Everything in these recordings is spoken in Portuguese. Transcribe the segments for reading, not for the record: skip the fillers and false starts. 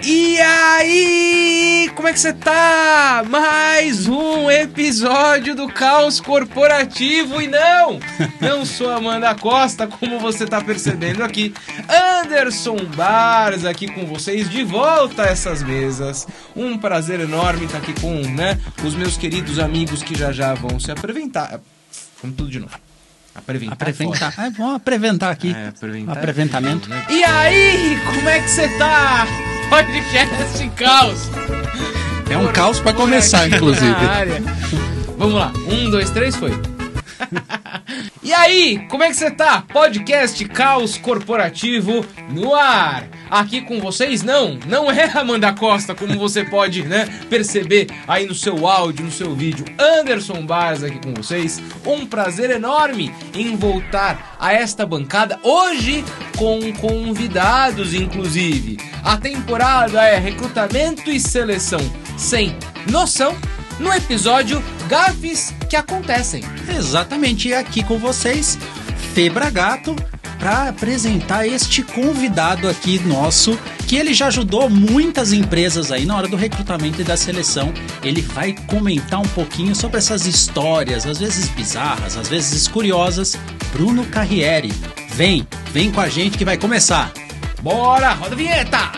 E aí, como é que você tá? Mais um episódio do Caos Corporativo e não sou Amanda Costa, como você tá percebendo aqui. Anderson Barros aqui com vocês, de volta a essas mesas. Um prazer enorme estar aqui com, os meus queridos amigos que já vão se apresentar. Vamos tudo de novo. Apresentar. Vamos apresentar aqui. Apresentamento. E aí, como é que você tá? Podcast Caos. É um caos pra começar, inclusive. Vamos lá. 1, 2, 3, foi. E aí, como é que você tá? Podcast Caos Corporativo no ar. Aqui com vocês, não é Amanda Costa, como você pode, perceber aí no seu áudio, no seu vídeo. Anderson Barros aqui com vocês. Um prazer enorme em voltar a esta bancada, hoje com convidados, inclusive. A temporada é recrutamento e seleção sem noção, no episódio Gafes que Acontecem. Exatamente, e aqui com vocês, Febra Gato, para apresentar este convidado aqui nosso, que ele já ajudou muitas empresas aí na hora do recrutamento e da seleção. Ele vai comentar um pouquinho sobre essas histórias, às vezes bizarras, às vezes curiosas. Bruno Carrieri, vem com a gente que vai começar. Bora, roda a vinheta!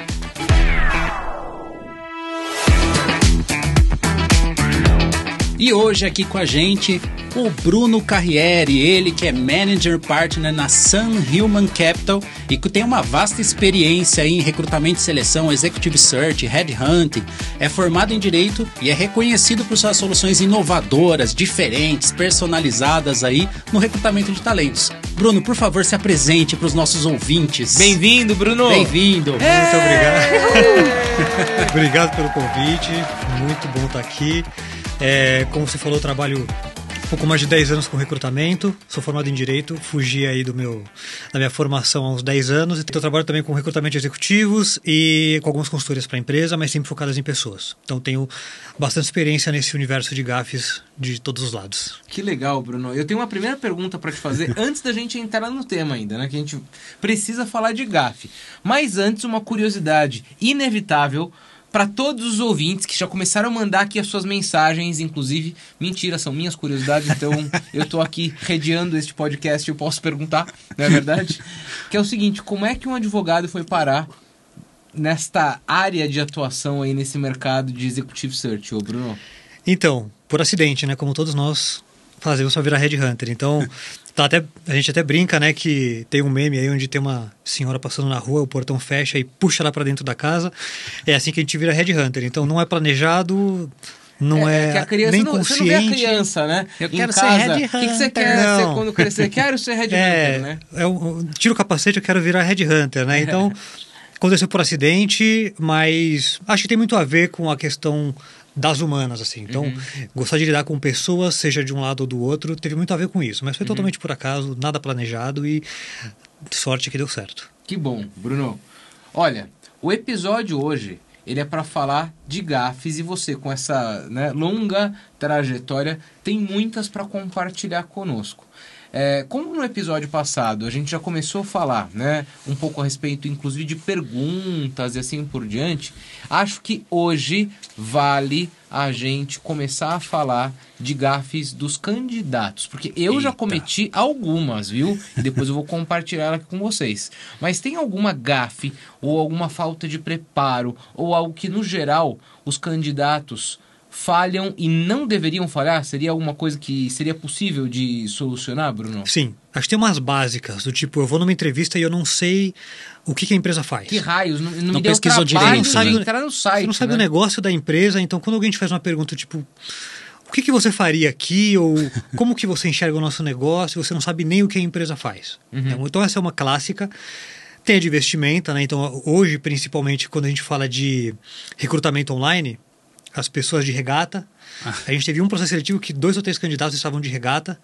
E hoje aqui com a gente o Bruno Carrieri, ele que é Manager Partner na Sun Human Capital e que tem uma vasta experiência em recrutamento e seleção, Executive Search, Headhunting, é formado em Direito e é reconhecido por suas soluções inovadoras, diferentes, personalizadas aí no recrutamento de talentos. Bruno, por favor, se apresente para os nossos ouvintes. Bem-vindo, Bruno! Bem-vindo! Muito obrigado! Obrigado pelo convite, muito bom estar aqui. Como você falou, eu trabalho um pouco mais de 10 anos com recrutamento, sou formado em Direito, fugi aí da minha formação há uns 10 anos, então eu trabalho também com recrutamento de executivos e com algumas consultorias para a empresa, mas sempre focadas em pessoas. Então tenho bastante experiência nesse universo de gafes de todos os lados. Que legal, Bruno. Eu tenho uma primeira pergunta para te fazer antes da gente entrar no tema ainda, que a gente precisa falar de gafe. Mas antes, uma curiosidade inevitável para todos os ouvintes que já começaram a mandar aqui as suas mensagens, inclusive, mentira, são minhas curiosidades, então eu tô aqui rediando este podcast e eu posso perguntar, não é verdade? Que é o seguinte, como é que um advogado foi parar nesta área de atuação aí nesse mercado de Executive Search, ô Bruno? Então, por acidente, como todos nós fazemos para virar Headhunter, então a gente até brinca, que tem um meme aí onde tem uma senhora passando na rua, o portão fecha e puxa ela para dentro da casa. É assim que a gente vira Headhunter. Então não é planejado, não é que a criança nem consciente. consciente. Você não vê a criança, Eu em quero casa. ser Headhunter. O que você quer ser quando crescer? Quero ser Headhunter, Eu tiro o capacete, eu quero virar Headhunter, Então aconteceu por acidente, mas acho que tem muito a ver com a questão das humanas, assim. Então, gostar de lidar com pessoas, seja de um lado ou do outro, teve muito a ver com isso. Mas foi totalmente por acaso, nada planejado e sorte que deu certo. Que bom, Bruno. Olha, o episódio hoje, ele é para falar de gafes e você, com essa longa trajetória, tem muitas para compartilhar conosco. Como no episódio passado a gente já começou a falar um pouco a respeito, inclusive, de perguntas e assim por diante, acho que hoje vale a gente começar a falar de gafes dos candidatos, porque eu já cometi algumas, viu? E depois eu vou compartilhar aqui com vocês. Mas tem alguma gafe ou alguma falta de preparo ou algo que, no geral, os candidatos falham e não deveriam falhar? Seria alguma coisa que seria possível de solucionar, Bruno? Sim. Acho que tem umas básicas, do tipo, eu vou numa entrevista e eu não sei o que a empresa faz. Que raios, não me deu pesquisou trabalho direito, de entrar no site. Você não sabe o negócio da empresa, então quando alguém te faz uma pergunta, tipo, o que você faria aqui? Ou como que você enxerga o nosso negócio? Você não sabe nem o que a empresa faz. Então essa é uma clássica. Tem a de vestimenta, Então hoje, principalmente, quando a gente fala de recrutamento online, as pessoas de regata. A gente teve um processo seletivo que 2 ou 3 candidatos estavam de regata.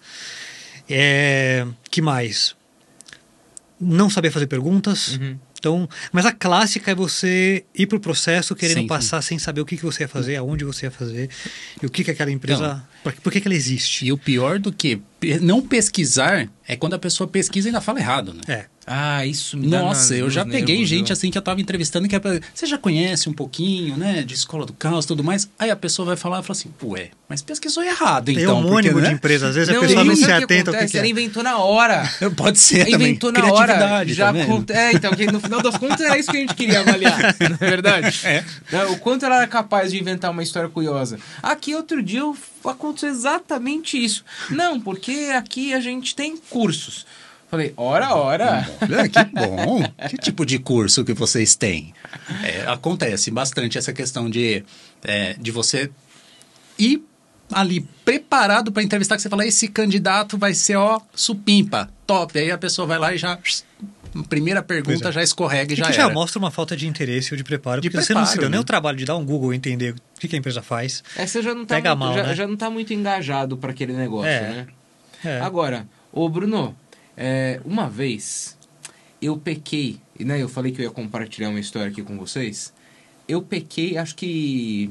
Que mais? Não saber fazer perguntas. Então, mas a clássica é você ir para o processo querendo passar sem saber o que você ia fazer, aonde você ia fazer e o que aquela empresa... Por que ela existe. E o pior do que Não pesquisar é quando a pessoa pesquisa e ainda fala errado, né? É. Ah, isso me dá Nossa, eu já peguei nervos, gente viu? assim que eu tava entrevistando que você já conhece um pouquinho, né, de escola do caos e tudo mais. Aí a pessoa vai falar e fala assim, ué, mas pesquisou errado, Tem então. homônimo porque, de né? empresa, às vezes a Não, pessoa e não se sabe o que atenta ao que acontece? que Ela é. inventou na hora. Pode ser também. Inventou na hora. Criatividade, Já tá vendo? então, que no final das contas era isso que a gente queria avaliar, não é verdade? É. O quanto ela era capaz de inventar uma história curiosa. Aqui, outro dia, aconteceu exatamente isso. Não, porque aqui a gente tem cursos. Falei, ora. Olha, que bom. Que tipo de curso que vocês têm? Acontece bastante essa questão de você ir ali preparado para entrevistar, que você fala, esse candidato vai ser, supimpa, top. Aí a pessoa vai lá e já... Primeira pergunta já escorrega e já que era. já mostra uma falta de interesse ou de preparo, De porque você não se preparo, deu nem né? o trabalho de dar um Google e entender o que a empresa faz. Você já não tá, Pega muito, mal, né? já não tá muito engajado para aquele negócio, né? É. Agora, ô Bruno, uma vez eu pequei, né? Eu falei que eu ia compartilhar uma história aqui com vocês. Eu pequei, acho que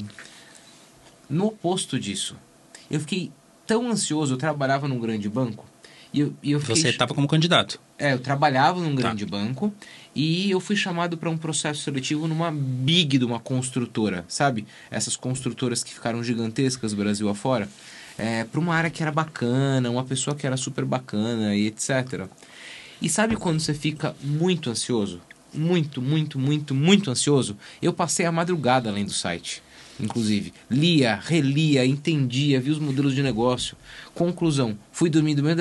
no oposto disso. Eu fiquei tão ansioso, eu trabalhava num grande banco. E eu fiquei... Você estava como candidato. eu trabalhava num grande banco e eu fui chamado para um processo seletivo numa de uma construtora, sabe? Essas construtoras que ficaram gigantescas Brasil afora. Para uma área que era bacana, uma pessoa que era super bacana e etc. E sabe quando você fica muito ansioso? Muito ansioso? Eu passei a madrugada além do site. Inclusive, lia, relia, entendia, via os modelos de negócio. Conclusão, fui dormir no meio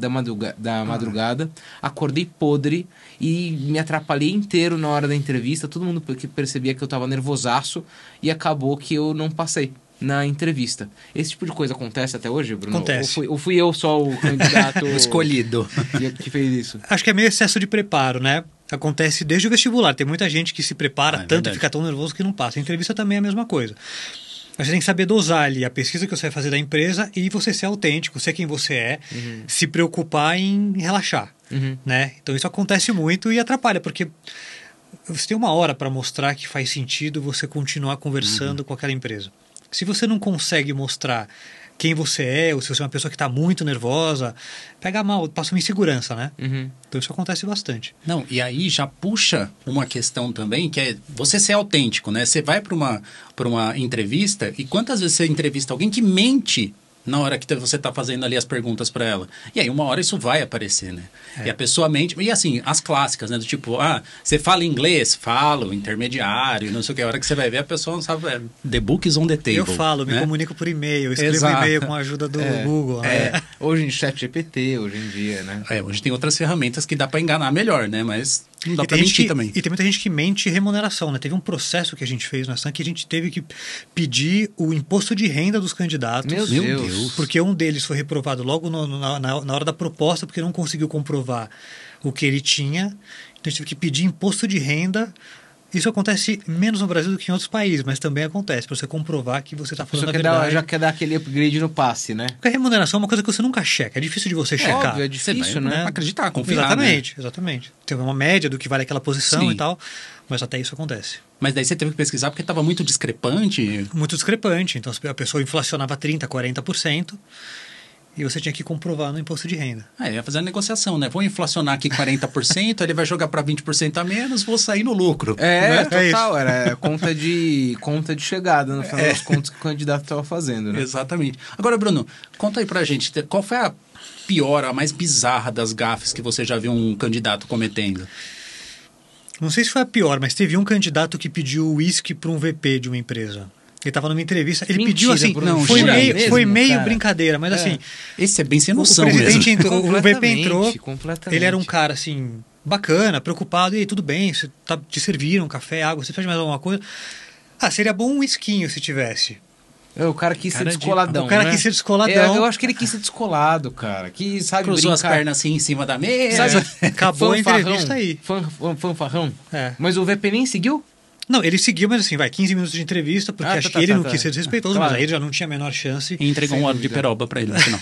da madrugada, acordei podre e me atrapalhei inteiro na hora da entrevista. Todo mundo percebia que eu estava nervosaço e acabou que eu não passei na entrevista. Esse tipo de coisa acontece até hoje, Bruno? Acontece. Ou fui eu só o candidato Escolhido. que fez isso? Acho que é meio excesso de preparo, né? Acontece desde o vestibular. Tem muita gente que se prepara tanto verdade. e fica tão nervoso que não passa. A entrevista também é a mesma coisa. Você tem que saber dosar ali a pesquisa que você vai fazer da empresa e você ser autêntico, ser quem você é, se preocupar em relaxar, né? Então isso acontece muito e atrapalha, porque você tem uma hora para mostrar que faz sentido você continuar conversando com aquela empresa. Se você não consegue mostrar quem você é, ou se você é uma pessoa que está muito nervosa, pega mal, passa uma insegurança, né? Então isso acontece bastante. Não, e aí já puxa uma questão também, que é você ser autêntico, né? Você vai para uma entrevista e quantas vezes você entrevista alguém que mente na hora que você está fazendo ali as perguntas para ela. E aí uma hora isso vai aparecer, né? E a pessoa mente... E assim, as clássicas, né? Do tipo, você fala inglês? Falo, intermediário, não sei o que. A hora que você vai ver, a pessoa não sabe... The book is on the table. Eu falo, me né? comunico por e-mail, escrevo Exato. e-mail com a ajuda do Google. Né? Hoje em ChatGPT, hoje em dia, né? Hoje tem outras ferramentas que dá para enganar melhor, né? Mas não dá E para tem gente mentir que- também. E tem muita gente que mente remuneração, né? Teve um processo que a gente fez na SAM que a gente teve que pedir o imposto de renda dos candidatos. Meu Deus. Porque um deles foi reprovado logo na hora da proposta, porque não conseguiu comprovar o que ele tinha. Então a gente teve que pedir imposto de renda. Isso acontece menos no Brasil do que em outros países, mas também acontece, para você comprovar que você está falando a verdade. Já quer dar aquele upgrade no passe, né? Porque a remuneração é uma coisa que você nunca checa, é difícil de você checar. Óbvio, é Você difícil, vai né? acreditar, confiar, Exatamente, exatamente. Tem uma média do que vale aquela posição Sim. e tal, mas até isso acontece. Mas daí você teve que pesquisar porque estava muito discrepante. Muito discrepante. Então a pessoa inflacionava 30%, 40% e você tinha que comprovar no imposto de renda. Ia fazer a negociação, né? Vou inflacionar aqui 40%, ele vai jogar para 20% a menos, vou sair no lucro. né? Total. Era conta de chegada, no final das contas, que o candidato estava fazendo, né? Exatamente. Agora, Bruno, conta aí pra gente, qual foi a pior, a mais bizarra das gafes que você já viu um candidato cometendo? Não sei se foi a pior, mas teve um candidato que pediu uísque para um VP de uma empresa. Ele estava numa entrevista, ele Mentira, pediu assim, Bruno, foi jura meio, mesmo, foi meio cara? brincadeira, mas assim, Esse é bem sem o noção presidente mesmo. entrou, o VP entrou, Completamente. ele era um cara assim, bacana, preocupado, e aí, tudo bem, te serviram café, água, você fez mais alguma coisa? Seria bom um whiskinho se tivesse. O cara quis ser Cara de- descoladão, o cara né? quis ser descoladão. Eu acho que ele quis ser descolado, cara. Que sabe Cruzou as brincar. pernas assim em cima da mesa. Sabe? Acabou a Fanfarrão. entrevista aí. Fanfarrão. É. Mas o VP nem seguiu? Não, ele seguiu, mas assim, 15 minutos de entrevista, porque acho que ele não quis ser desrespeitoso, Claro. mas aí ele já não tinha a menor chance. E entregou Sem um óleo de dúvida. peroba pra ele no final.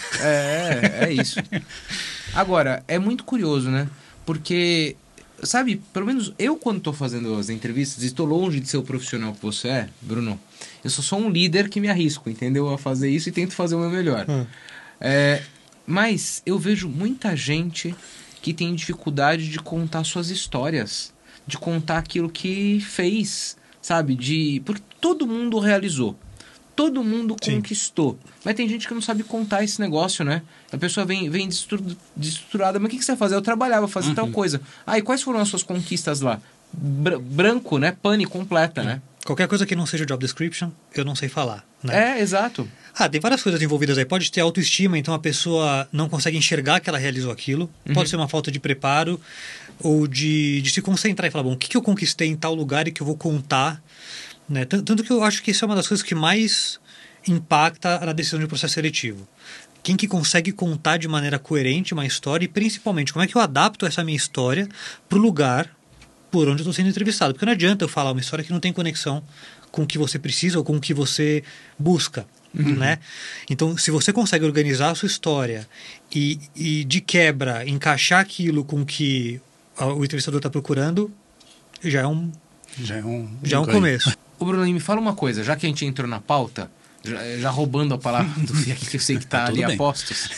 É isso. Agora, é muito curioso, né? Porque, sabe, pelo menos eu quando tô fazendo as entrevistas, estou longe de ser o profissional que você é, Bruno. Eu sou só um líder que me arrisco, entendeu? A fazer isso e tento fazer o meu melhor. Mas eu vejo muita gente que tem dificuldade de contar suas histórias, de contar aquilo que fez, sabe? Porque todo mundo realizou, todo mundo conquistou. Mas tem gente que não sabe contar esse negócio, né? A pessoa vem desestruturada, mas o que você vai fazer? Eu trabalhava, fazia tal coisa. E quais foram as suas conquistas lá? Branco, né? Pane completa, né? Qualquer coisa que não seja job description, eu não sei falar, né? Exato. Tem várias coisas envolvidas aí. Pode ter autoestima, então a pessoa não consegue enxergar que ela realizou aquilo. Pode ser uma falta de preparo ou de se concentrar e falar, bom, o que eu conquistei em tal lugar e que eu vou contar, né? Tanto que eu acho que isso é uma das coisas que mais impacta na decisão de processo seletivo. Quem que consegue contar de maneira coerente uma história e, principalmente, como é que eu adapto essa minha história para o lugar por onde eu estou sendo entrevistado. Porque não adianta eu falar uma história que não tem conexão com o que você precisa ou com o que você busca, né? Então, se você consegue organizar a sua história e de quebra, encaixar aquilo com o que o entrevistador está procurando, já é um começo. Ô Bruno, me fala uma coisa, já que a gente entrou na pauta, já roubando a palavra do Fiat, que eu sei que está ali a postos,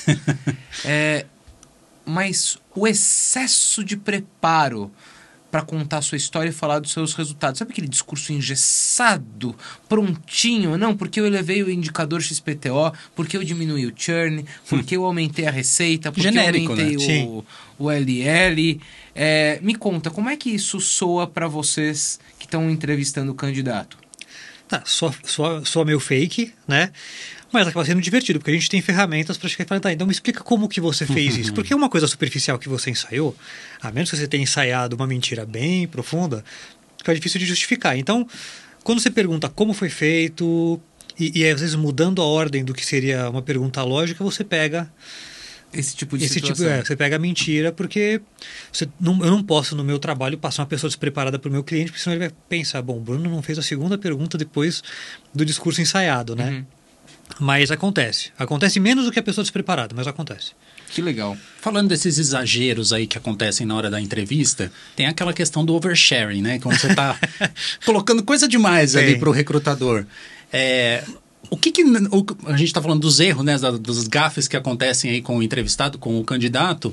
mas o excesso de preparo para contar a sua história e falar dos seus resultados. Sabe aquele discurso engessado, prontinho? Não, porque eu elevei o indicador XPTO, porque eu diminuí o churn, porque eu aumentei a receita, porque genérico, eu aumentei né? o LL. Me conta, como é que isso soa para vocês que estão entrevistando o candidato? Só meio fake, né? Mas acaba sendo divertido, porque a gente tem ferramentas para chegar e falar, então me explica como que você fez isso. Porque uma coisa superficial que você ensaiou, a menos que você tenha ensaiado uma mentira bem profunda, fica difícil de justificar. Então, quando você pergunta como foi feito, e às vezes mudando a ordem do que seria uma pergunta lógica, você pega esse tipo de situação. Você pega a mentira, porque eu não posso, no meu trabalho, passar uma pessoa despreparada para o meu cliente, porque senão ele vai pensar, bom, o Bruno não fez a segunda pergunta depois do discurso ensaiado, né? Mas acontece. Acontece menos do que a pessoa despreparada, mas acontece. Que legal. Falando desses exageros aí que acontecem na hora da entrevista, tem aquela questão do oversharing, né? Quando você está colocando coisa demais ali para o recrutador. A gente está falando dos erros, né? Dos gafes que acontecem aí com o entrevistado, com o candidato.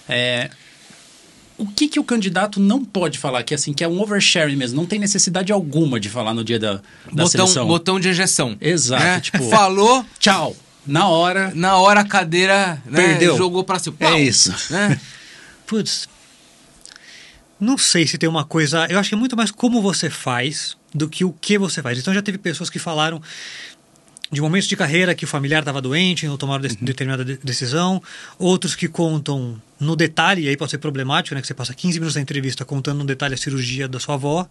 O que o candidato não pode falar, que é um oversharing mesmo, não tem necessidade alguma de falar no dia da seleção. Botão de ejeção. Exato. Né? Tipo, falou, tchau. Na hora a cadeira, né, perdeu. Jogou pra cima. É isso. Né? Putz, não sei se tem uma coisa... Eu acho que é muito mais como você faz do que o que você faz. Então já teve pessoas que falaram de momentos de carreira que o familiar estava doente, não tomaram determinada decisão. Outros que contam no detalhe, e aí pode ser problemático, né? Que você passa 15 minutos da entrevista contando no detalhe a cirurgia da sua avó.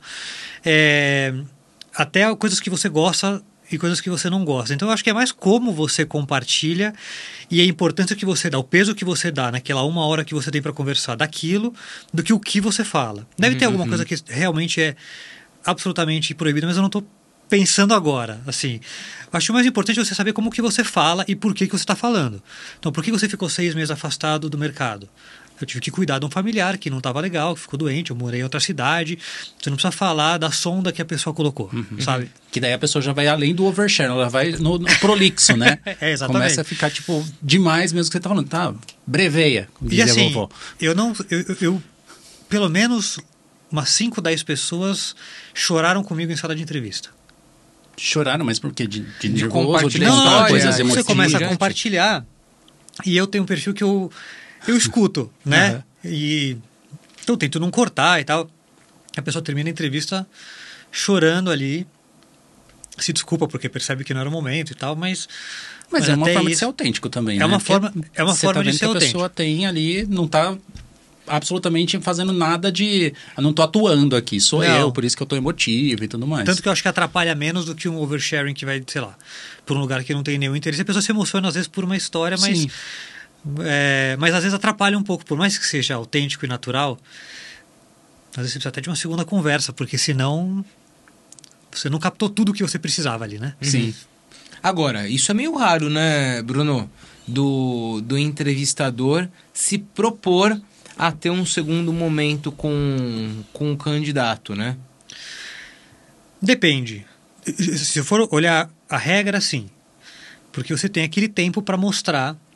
Até coisas que você gosta e coisas que você não gosta. Então eu acho que é mais como você compartilha e a importância que você dá, o peso que você dá naquela 1 hora que você tem para conversar daquilo, do que o que você fala. Deve ter alguma coisa que realmente é absolutamente proibida, mas eu não estou pensando agora, assim. Eu acho que o mais importante é você saber como que você fala e por que você está falando. Então, por que você ficou 6 meses afastado do mercado? Eu tive que cuidar de um familiar que não estava legal, que ficou doente, eu morei em outra cidade. Você não precisa falar da sonda que a pessoa colocou, sabe? Que daí a pessoa já vai além do overshare, ela vai no prolixo, né? Exatamente. Começa a ficar, demais mesmo que você está falando. Tá, breveia, dizia e assim, a vovó. Eu pelo menos umas 5, 10 pessoas choraram comigo em sala de entrevista. Choraram, mas por quê? De nervoso? compartilhar Não, coisas você emotivas. começa a compartilhar e eu tenho um perfil que eu escuto, né? E então eu tento não cortar e tal. A pessoa termina a entrevista chorando ali, se desculpa porque percebe que não era o momento e tal, mas é uma forma de isso, ser autêntico também, é uma forma de ser autêntico. A pessoa tem ali, não está absolutamente fazendo nada não estou atuando aqui, sou eu, por isso que eu estou emotivo e tudo mais. Tanto que eu acho que atrapalha menos do que um oversharing que vai, sei lá, por um lugar que não tem nenhum interesse. A pessoa se emociona às vezes por uma história, mas às vezes atrapalha um pouco, por mais que seja autêntico e natural. Às vezes você precisa até de uma segunda conversa, porque senão você não captou tudo o que você precisava ali, né? Sim. Agora, isso é meio raro, né, Bruno? Do entrevistador se propor a ter um segundo momento com o candidato, né? Depende. Se for olhar a regra, sim. Porque você tem aquele tempo para mostrar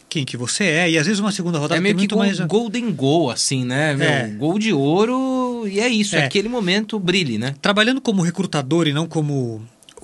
quem que você é. E às vezes uma segunda rodada É meio tem que muito mais... golden goal, assim, né? Gol de ouro, e é isso, aquele momento brilhe, né? Trabalhando como recrutador e não como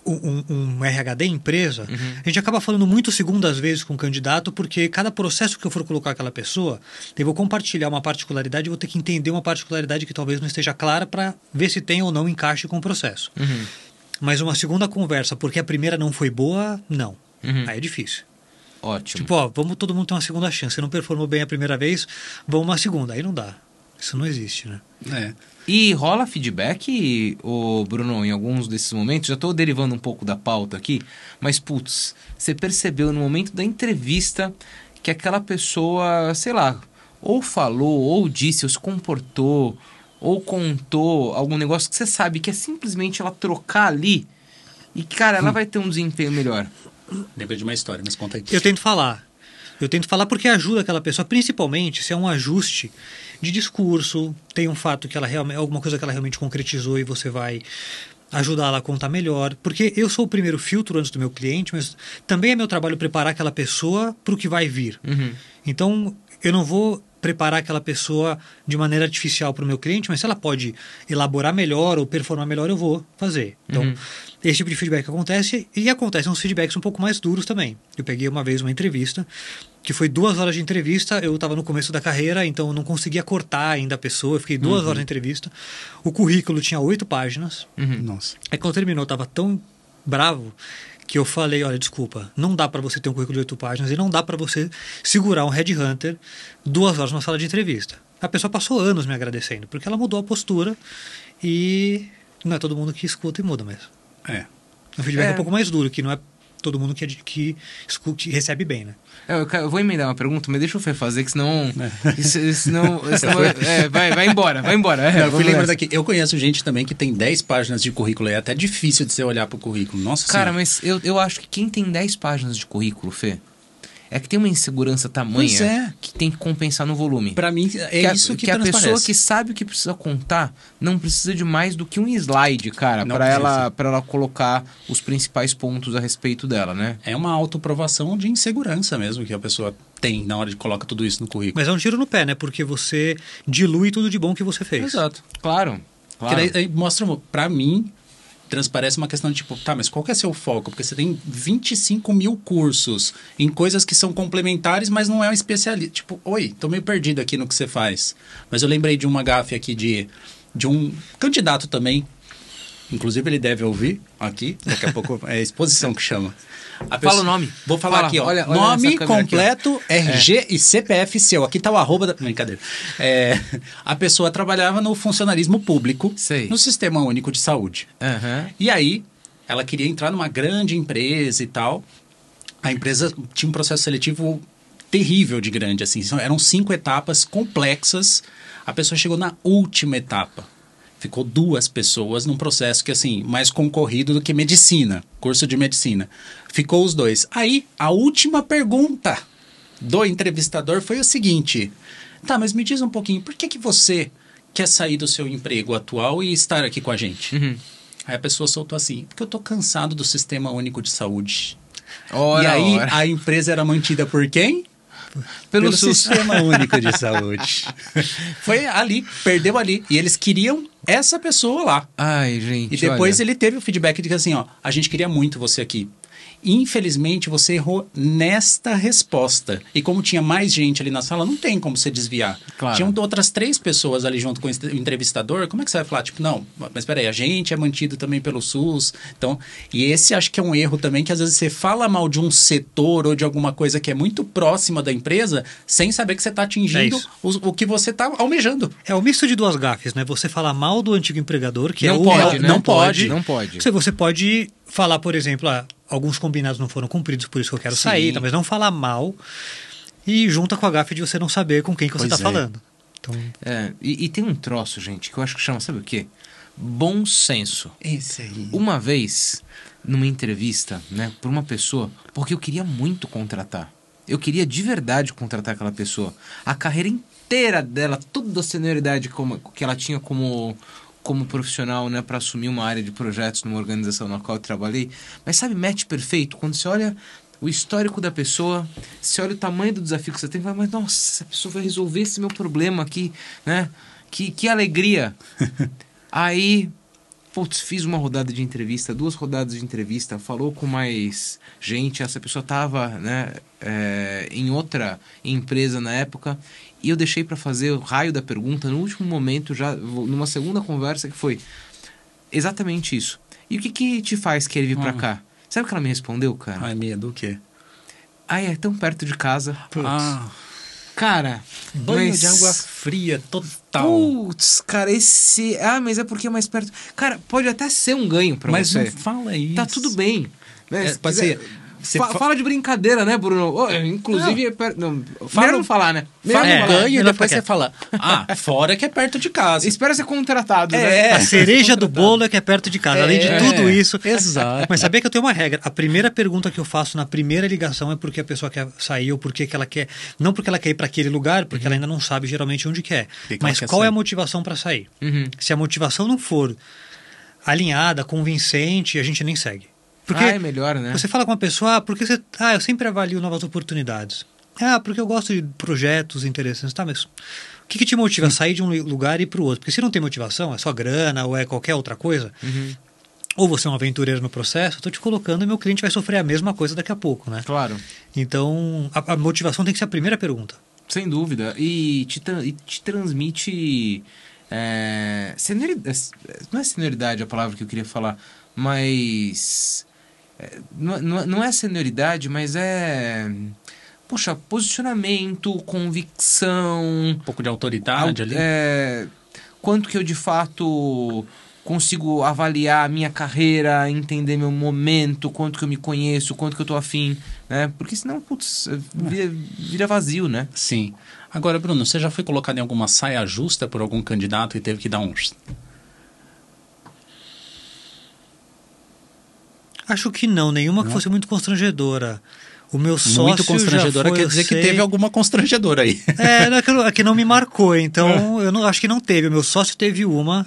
um RHD empresa, a gente acaba falando muito segundas vezes com o candidato, porque cada processo que eu for colocar aquela pessoa, eu vou compartilhar uma particularidade, eu vou ter que entender uma particularidade que talvez não esteja clara para ver se tem ou não encaixe com o processo. Mas uma segunda conversa, porque a primeira não foi boa, não. Aí é difícil. Ótimo. Tipo, vamos todo mundo ter uma segunda chance. Se não performou bem a primeira vez, vamos uma segunda. Aí não dá. Isso não existe, né? E rola feedback, Bruno, em alguns desses momentos? Já estou derivando um pouco da pauta aqui, mas, putz, você percebeu no momento da entrevista que aquela pessoa, sei lá, ou falou, ou disse, ou se comportou, ou contou algum negócio que você sabe que é simplesmente ela trocar ali e, cara, ela vai ter um desempenho melhor. Lembra de uma história, mas conta aí. Eu tento falar porque ajuda aquela pessoa, principalmente se é um ajuste de discurso, tem um fato que ela realmente, alguma coisa que ela realmente concretizou e você vai ajudar ela a contar melhor. Porque eu sou o primeiro filtro antes do meu cliente, mas também é meu trabalho preparar aquela pessoa para o que vai vir. Então, eu não vou preparar aquela pessoa de maneira artificial para o meu cliente, mas se ela pode elaborar melhor ou performar melhor, eu vou fazer. Então, esse tipo de feedback acontece, e acontecem uns feedbacks um pouco mais duros também. Eu peguei uma vez uma entrevista, que foi 2 horas de entrevista, eu estava no começo da carreira, então eu não conseguia cortar ainda a pessoa, eu fiquei 2 horas de entrevista, o currículo tinha 8 páginas. Nossa. Aí quando terminou, eu estava tão bravo que eu falei, olha, desculpa, não dá para você ter um currículo de 8 páginas e não dá para você segurar um headhunter 2 horas numa sala de entrevista. A pessoa passou anos me agradecendo, porque ela mudou a postura e não é todo mundo que escuta e muda mesmo. O feedback é um pouco mais duro, que não é todo mundo que escuta, recebe bem, né? Eu vou emendar uma pergunta, mas deixa o Fê fazer, que senão... vai embora. Eu fui lembrando aqui, eu conheço gente também que tem 10 páginas de currículo, é até difícil de você olhar pro currículo. Nossa Cara, senhora. mas eu acho que quem tem 10 páginas de currículo, Fê, é que tem uma insegurança tamanha que tem que compensar no volume. Pra mim, isso que a pessoa transparece. que sabe o que precisa contar não precisa de mais do que um slide, cara, Não pra precisa. ela colocar os principais pontos a respeito dela, né? É uma autoprovação de insegurança mesmo que a pessoa tem na hora de colocar tudo isso no currículo. Mas é um tiro no pé, né? Porque você dilui tudo de bom que você fez. Exato. Claro. Porque daí mostra, pra mim, transparece uma questão de tipo, tá, mas qual que é seu foco? Porque você tem 25 mil cursos em coisas que são complementares, mas não é um especialista. Tipo, oi, tô meio perdido aqui no que você faz. Mas eu lembrei de uma gafe aqui de um candidato também. Inclusive ele deve ouvir aqui, daqui a pouco é exposição que chama. Fala o nome. Vou falar Fala, aqui, ó. olha Nome nessa câmera completo, aqui, ó. RG e CPF seu. Aqui tá o arroba da... Brincadeira. A pessoa trabalhava no funcionalismo público, Sei. no Sistema Único de Saúde. E aí, ela queria entrar numa grande empresa e tal. A empresa tinha um processo seletivo terrível de grande, assim. Eram 5 etapas complexas. A pessoa chegou na última etapa. Ficou 2 pessoas num processo que, assim, mais concorrido do que medicina, curso de medicina. Ficou os 2. Aí, a última pergunta do entrevistador foi o seguinte: tá, mas me diz um pouquinho, por que você quer sair do seu emprego atual e estar aqui com a gente? Aí a pessoa soltou assim: porque eu tô cansado do Sistema Único de Saúde. Ora, e aí, ora. a empresa era mantida por quem? Pelo SUS. Sistema Único de Saúde. Foi ali, perdeu ali. E eles queriam essa pessoa lá. Ai, gente, E depois olha. ele teve o feedback de que assim, ó, a gente queria muito você aqui. Infelizmente, você errou nesta resposta. E como tinha mais gente ali na sala, não tem como você desviar. Claro. Tinham outras 3 pessoas ali junto com o entrevistador. Como é que você vai falar? Tipo, não, mas peraí, a gente é mantido também pelo SUS. Então, e esse acho que é um erro também, que às vezes você fala mal de um setor ou de alguma coisa que é muito próxima da empresa, sem saber que você está atingindo o que você está almejando. É o misto de 2 gafes, né? Você falar mal do antigo empregador, que Não é o pode, né? não pode. Não pode. Você pode falar, por exemplo, alguns combinados não foram cumpridos, por isso que eu quero sair, tá? Mas não falar mal e junta com a gafe de você não saber com quem que você está falando. Então... E tem um troço, gente, que eu acho que chama, sabe o quê? Bom senso. Esse aí. Uma vez, numa entrevista, né, por uma pessoa, porque eu queria muito contratar. Eu queria de verdade contratar aquela pessoa. A carreira inteira dela, toda a senioridade que ela tinha como profissional, né, para assumir uma área de projetos numa organização na qual eu trabalhei. Mas sabe, match perfeito? Quando você olha o histórico da pessoa, você olha o tamanho do desafio que você tem, vai, mas nossa, essa pessoa vai resolver esse meu problema aqui, né? Que alegria. Aí, putz, fiz uma rodada de entrevista, 2 rodadas de entrevista, falou com mais gente, essa pessoa estava, né, em outra empresa na época, e eu deixei para fazer o raio da pergunta no último momento, já numa segunda conversa, que foi exatamente isso. E o que te faz querer vir para cá? Sabe o que ela me respondeu, cara? Ai, medo, o quê? Ai, é tão perto de casa. Ah, cara, banho de água fria, total. Putz, cara, esse... Ah, mas é porque é mais perto. Cara, pode até ser um ganho pra Mas você. não fala isso. Tá tudo bem. Né? Se pode quiser- ser... Fala de brincadeira, né, Bruno? Oh, inclusive, melhor não falar, né? Fala Melhor um não falar. ganho e melhor depois ficar você fala, fora que é perto de casa. Espera ser contratado, né? A cereja do bolo é que é perto de casa. Além de tudo isso. Exato. Mas sabia que eu tenho uma regra. A primeira pergunta que eu faço na primeira ligação é porque a pessoa quer sair ou porque que ela quer. Não porque ela quer ir para aquele lugar, porque ela ainda não sabe geralmente onde quer. Que Mas ela quer qual é a sair? motivação para sair? Uhum. Se a motivação não for alinhada, convincente, a gente nem segue. Porque É melhor, né? você fala com uma pessoa, porque você. Eu sempre avalio novas oportunidades. Porque eu gosto de projetos interessantes. Tá, mas o que te motiva a sair de um lugar e ir para o outro? Porque se não tem motivação, é só grana ou é qualquer outra coisa, ou você é um aventureiro no processo, eu estou te colocando e meu cliente vai sofrer a mesma coisa daqui a pouco, né? Claro. Então, a motivação tem que ser a primeira pergunta. Sem dúvida. E te transmite... senioridade, não é senioridade a palavra que eu queria falar, mas... Não é senioridade, mas é... Poxa, posicionamento, convicção... Um pouco de autoridade ali. Quanto que eu de fato consigo avaliar a minha carreira, entender meu momento, quanto que eu me conheço, quanto que eu tô afim, né? Porque senão, putz, vira vazio, né? Sim. Agora, Bruno, você já foi colocado em alguma saia justa por algum candidato e teve que dar uns... Acho que não, nenhuma que fosse muito constrangedora. O meu sócio Muito constrangedora já foi, quer dizer que teve alguma constrangedora aí. É que não me marcou, então eu não, acho que não teve. O meu sócio teve uma.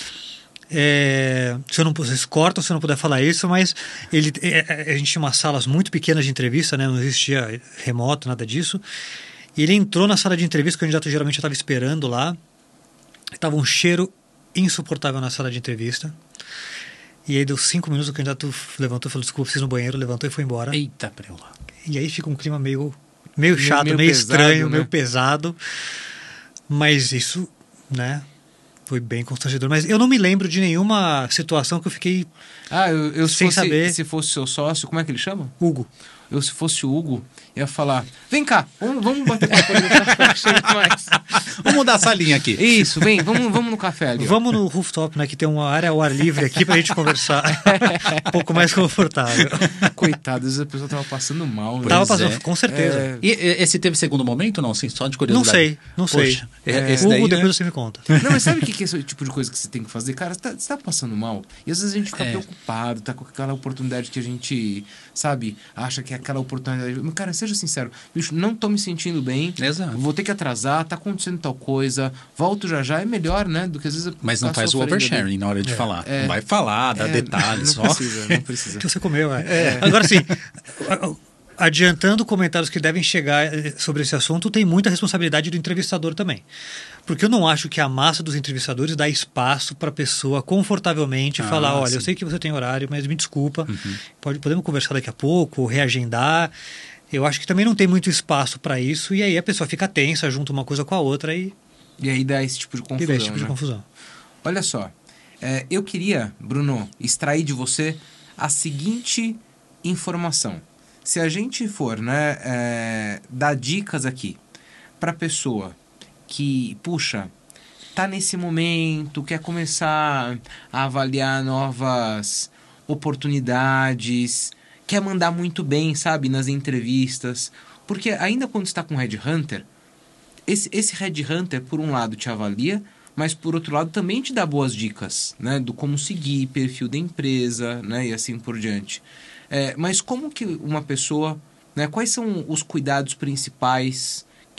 Se eu não vocês cortam se eu não puder falar isso, mas a gente tinha umas salas muito pequenas de entrevista, né? Não existia remoto, nada disso. E ele entrou na sala de entrevista, que o candidato geralmente estava esperando lá. Estava um cheiro insuportável na sala de entrevista. E aí deu 5 minutos, o candidato levantou e falou, desculpa, preciso ir no banheiro, levantou e foi embora. Eita, preula. E aí fica um clima meio chato, meio pesado, estranho, né? meio pesado. Mas isso, né, foi bem constrangedor. Mas eu não me lembro de nenhuma situação que eu fiquei Eu sem saber. Se fosse seu sócio, como é que ele chama? Hugo. Eu, se fosse o Hugo, ia falar, vem cá, vamos bater papo ali no café, chega mais. Vamos mudar essa linha aqui. Isso, vem, vamos no café ali. Ó. Vamos no rooftop, né, que tem uma área ao ar livre aqui pra gente conversar um pouco mais confortável. Coitado, às vezes a pessoa tava passando mal. Né? Tava Pois passando, é. com certeza. E esse teve segundo momento, não? Assim, só de Não curiosidade. sei. Poxa, esse Hugo, daí, né? depois você me conta. Não, mas sabe o que é esse tipo de coisa que você tem que fazer? Cara, você tá passando mal. E às vezes a gente fica preocupado, tá com aquela oportunidade que a gente, sabe, acha que é aquela oportunidade. Mas, cara, seja sincero, bicho, não tô me sentindo bem. Exato. Vou ter que atrasar, tá acontecendo tal coisa, volto já, é melhor, né? Do que às vezes... Mas não ficar faz o sofrendo ali. oversharing na hora de falar. Não vai falar, dá detalhes Não só. precisa. Que você comeu, Agora sim, adiantando comentários que devem chegar sobre esse assunto, tem muita responsabilidade do entrevistador também. Porque eu não acho que a massa dos entrevistadores dá espaço para a pessoa confortavelmente falar, olha, eu sei que você tem horário, mas me desculpa, podemos conversar daqui a pouco, reagendar. Eu acho que também não tem muito espaço para isso, e aí a pessoa fica tensa, junta uma coisa com a outra e aí dá esse tipo de confusão, de né? confusão. Olha só, eu queria, Bruno, extrair de você a seguinte informação. Se a gente for, né, dar dicas aqui para pessoa que, puxa, tá nesse momento, quer começar a avaliar novas oportunidades, quer mandar muito bem, sabe, nas entrevistas, porque ainda quando está com Headhunter, esse Headhunter, por um lado, te avalia, mas por outro lado também te dá boas dicas, né, do como seguir, perfil da empresa, né, e assim por diante. Mas como que uma pessoa, né, quais são os cuidados principais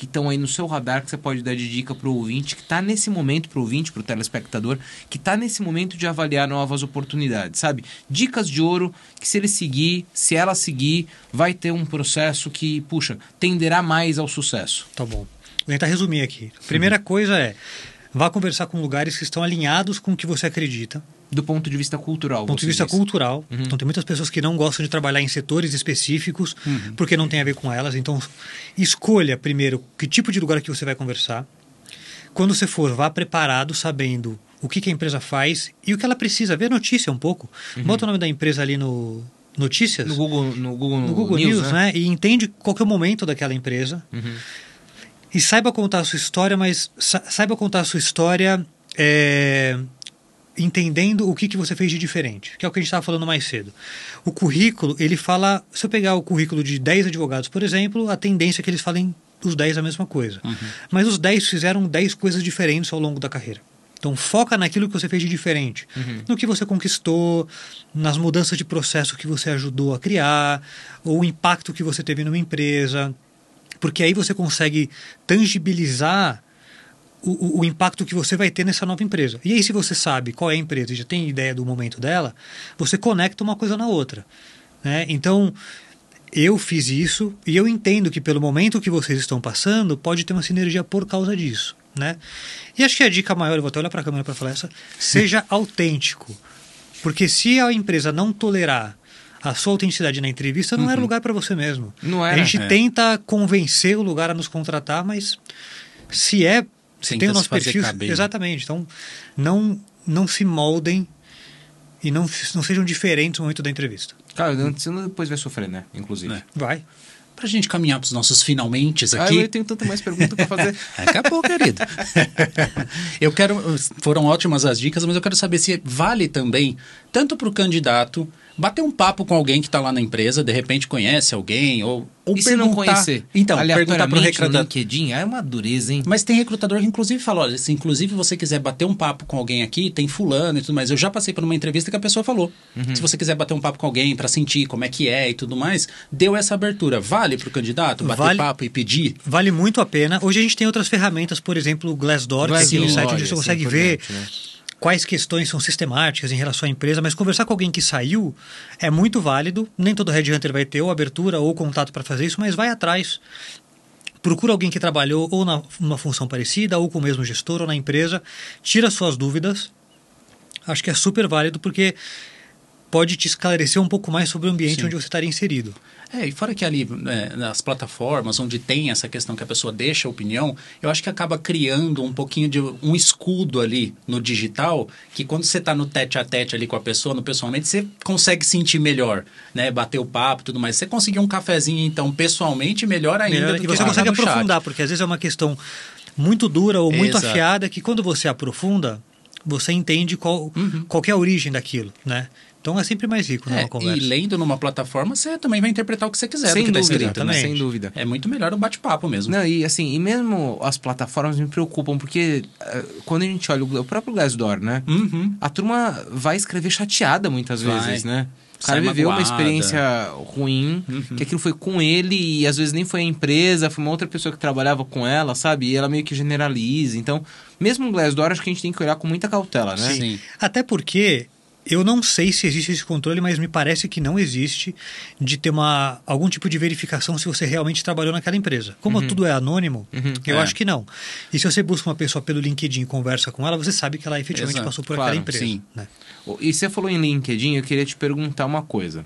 que estão aí no seu radar que você pode dar de dica para o ouvinte que está nesse momento, para o ouvinte, para o telespectador, que está nesse momento de avaliar novas oportunidades, sabe? Dicas de ouro que se ele seguir, se ela seguir, vai ter um processo que, puxa, tenderá mais ao sucesso. Tá bom. Vou tentar resumir aqui. Primeira coisa é, vá conversar com lugares que estão alinhados com o que você acredita. Do ponto de vista cultural. Do ponto de vista cultural. Então, tem muitas pessoas que não gostam de trabalhar em setores específicos porque não tem a ver com elas. Então, escolha primeiro que tipo de lugar que você vai conversar. Quando você for, vá preparado, sabendo o que a empresa faz e o que ela precisa. Vê a notícia um pouco. Bota o nome da empresa ali no Notícias. No Google News, né? E entende qual que é o momento daquela empresa. E saiba contar a sua história, mas saiba contar a sua história entendendo o que você fez de diferente, que é o que a gente estava falando mais cedo. O currículo, ele fala... Se eu pegar o currículo de 10 advogados, por exemplo, a tendência é que eles falem os 10 a mesma coisa. Mas os 10 fizeram 10 coisas diferentes ao longo da carreira. Então, foca naquilo que você fez de diferente. No que você conquistou, nas mudanças de processo que você ajudou a criar, ou o impacto que você teve numa empresa... Porque aí você consegue tangibilizar o impacto que você vai ter nessa nova empresa. E aí, se você sabe qual é a empresa e já tem ideia do momento dela, você conecta uma coisa na outra, né? Então, eu fiz isso e eu entendo que pelo momento que vocês estão passando, pode ter uma sinergia por causa disso, né? E acho que a dica maior, eu vou até olhar para a câmera para falar essa, seja autêntico. Porque se a empresa não tolerar a sua autenticidade na entrevista, não era lugar para você mesmo. Não era. A gente tenta convencer o lugar a nos contratar, mas se tem o nosso perfil... Exatamente. Então, não se moldem e não sejam diferentes no momento da entrevista. Cara, você depois vai sofrer, né? Inclusive. Vai. Pra gente caminhar pros nossos finalmentes aqui. Eu tenho tanta mais pergunta para fazer. Acabou, querido. Foram ótimas as dicas, mas eu quero saber se vale também, tanto pro candidato, bater um papo com alguém que está lá na empresa, de repente conhece alguém, ou e se não conhecer? Então, perguntar para o recrutador. No LinkedIn é uma dureza, hein? Mas tem recrutador que inclusive fala, olha, se inclusive você quiser bater um papo com alguém aqui, tem fulano e tudo mais. Eu já passei por uma entrevista que a pessoa falou, se você quiser bater um papo com alguém para sentir como é que é e tudo mais, deu essa abertura. Vale para o candidato bater papo e pedir? Vale muito a pena. Hoje a gente tem outras ferramentas, por exemplo, o Glassdoor, que é aquele site onde você consegue ver... Né? Quais questões são sistemáticas em relação à empresa, mas conversar com alguém que saiu é muito válido. Nem todo headhunter vai ter ou abertura ou contato para fazer isso, mas vai atrás. Procura alguém que trabalhou ou numa função parecida, ou com o mesmo gestor, ou na empresa. Tira suas dúvidas. Acho que é super válido, porque pode te esclarecer um pouco mais sobre o ambiente onde você estaria inserido. E fora que ali, nas plataformas onde tem essa questão que a pessoa deixa a opinião, eu acho que acaba criando um pouquinho de um escudo ali no digital, que quando você está no tete-a-tete ali com a pessoa, no pessoalmente, você consegue sentir melhor, né? Bater o papo e tudo mais. Você conseguir um cafezinho, então, pessoalmente, melhor ainda do que você consegue aprofundar, porque às vezes é uma questão muito dura ou muito afiada, que quando você aprofunda, você entende qual que é a origem daquilo, né? Então é sempre mais rico numa conversa. E lendo numa plataforma, você também vai interpretar o que você quiser sem do que dúvida, tá escrito, né? Sem dúvida. É muito melhor um bate-papo mesmo. Não, e assim, e mesmo as plataformas me preocupam, porque quando a gente olha o próprio Glassdoor, né? A turma vai escrever chateada muitas vezes, né? O cara viveu uma experiência ruim, que aquilo foi com ele e às vezes nem foi a empresa, foi uma outra pessoa que trabalhava com ela, sabe? E ela meio que generaliza. Então, mesmo o Glassdoor, acho que a gente tem que olhar com muita cautela, né? Sim. Até porque... Eu não sei se existe esse controle, mas me parece que não existe de ter algum tipo de verificação se você realmente trabalhou naquela empresa. Como tudo é anônimo, eu acho que não. E se você busca uma pessoa pelo LinkedIn e conversa com ela, você sabe que ela efetivamente passou por aquela empresa. Sim. Né? E você falou em LinkedIn, eu queria te perguntar uma coisa.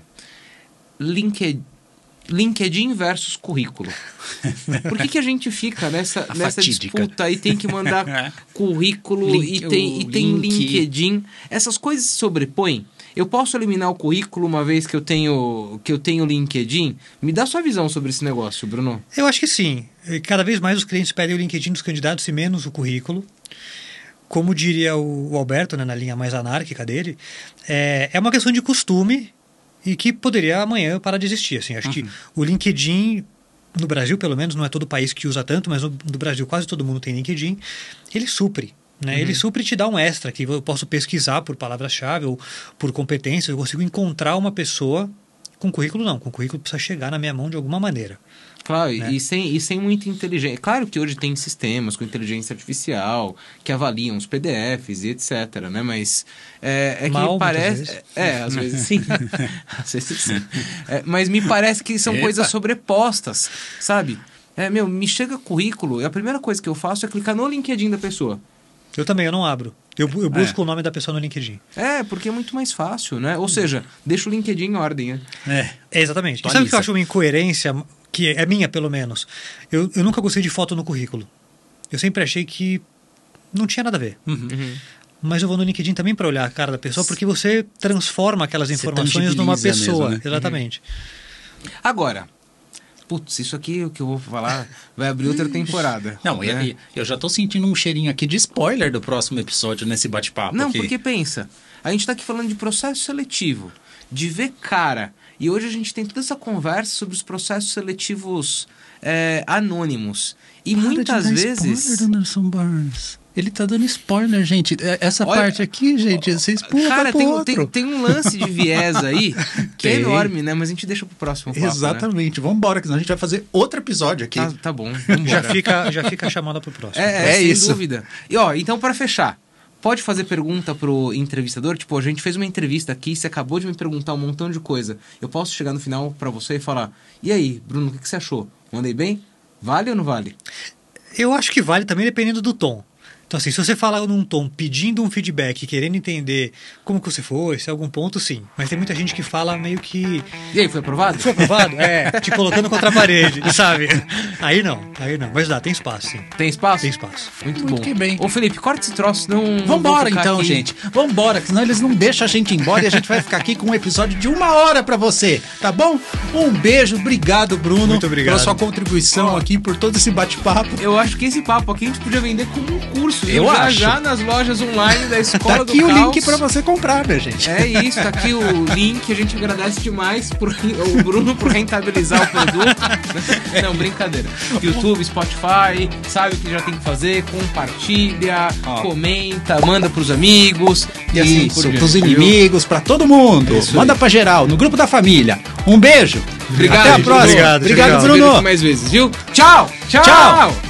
LinkedIn versus currículo. Por que a gente fica nessa disputa e tem que mandar currículo e tem LinkedIn? Essas coisas se sobrepõem? Eu posso eliminar o currículo uma vez que eu tenho LinkedIn? Me dá sua visão sobre esse negócio, Bruno. Eu acho que sim. Cada vez mais os clientes pedem o LinkedIn dos candidatos e menos o currículo. Como diria o Alberto, né, na linha mais anárquica dele, é uma questão de costume e que poderia amanhã parar de existir. Assim, acho que o LinkedIn, no Brasil pelo menos, não é todo país que usa tanto, mas no Brasil quase todo mundo tem LinkedIn, ele supre. Né? Ele supre e te dá um extra, que eu posso pesquisar por palavras-chave ou por competências, eu consigo encontrar uma pessoa Com currículo não, com currículo precisa chegar na minha mão de alguma maneira. Claro, né? e sem muita inteligência. Claro que hoje tem sistemas com inteligência artificial que avaliam os PDFs e etc, né? Mas é Mal, que parece... Às vezes sim. Às vezes sim. Mas me parece que são coisas sobrepostas, sabe? Me chega currículo e a primeira coisa que eu faço é clicar no LinkedIn da pessoa. Eu também, eu não abro. Eu busco o nome da pessoa no LinkedIn. Porque é muito mais fácil, né? Ou seja, deixa o LinkedIn em ordem. Exatamente. E sabe o que eu acho uma incoerência, que é minha pelo menos? Eu nunca gostei de foto no currículo. Eu sempre achei que não tinha nada a ver. Mas eu vou no LinkedIn também para olhar a cara da pessoa, porque você transforma aquelas informações numa pessoa. Mesmo, né? Exatamente. Agora... Putz, isso aqui, o que eu vou falar, vai abrir outra temporada. Não, né? eu já tô sentindo um cheirinho aqui de spoiler do próximo episódio nesse bate-papo. Não, aqui. porque pensa, a gente tá aqui falando de processo seletivo, de ver cara. E hoje a gente tem toda essa conversa sobre os processos seletivos anônimos. E muitas vezes... Spoiler do Nelson Barnes. Ele tá dando spoiler, gente. Essa parte aqui, gente, vocês pulam cara, pro outro. Tem um lance de viés aí que é enorme, né? Mas a gente deixa pro próximo papo, exatamente. Né? Vambora, que senão a gente vai fazer outro episódio aqui. Tá bom, vambora. Já fica a chamada pro próximo. Sem isso. dúvida. E então para fechar, pode fazer pergunta pro entrevistador? Tipo, a gente fez uma entrevista aqui, você acabou de me perguntar um montão de coisa. Eu posso chegar no final para você e falar: e aí, Bruno, o que você achou? Mandei bem? Vale ou não vale? Eu acho que vale também dependendo do tom. Então, assim, se você falar num tom pedindo um feedback, querendo entender como que você foi, se é algum ponto, sim. Mas tem muita gente que fala meio que... E aí, foi aprovado? Foi aprovado? Te colocando contra a parede, sabe? Aí não. Mas tem espaço, sim. Tem espaço? Tem espaço. Muito bom. Que bem. Ô, Felipe, corta esse troço, não... Vambora não então, aqui. gente. Vambora, que senão eles não deixam a gente ir embora e a gente vai ficar aqui com um episódio de 1 hora pra você, tá bom? Um beijo, obrigado, Bruno. Muito obrigado. Pela sua contribuição aqui, por todo esse bate-papo. Eu acho que esse papo aqui a gente podia vender como um curso. Eu acho. Já nas lojas online da Escola do Tá aqui o Caos. link pra você comprar, minha gente. É isso, tá aqui o link. A gente agradece demais o Bruno por rentabilizar o produto. Não, brincadeira. YouTube, Spotify, sabe o que já tem que fazer, compartilha, comenta, manda pros amigos. E assim, por diante, pros viu? inimigos, pra todo mundo. Isso Manda aí. pra geral, no grupo da família. Um beijo. Obrigado, Até a próxima. Obrigado, Obrigado, obrigado. Bruno. Mais vezes, viu? Tchau! Tchau.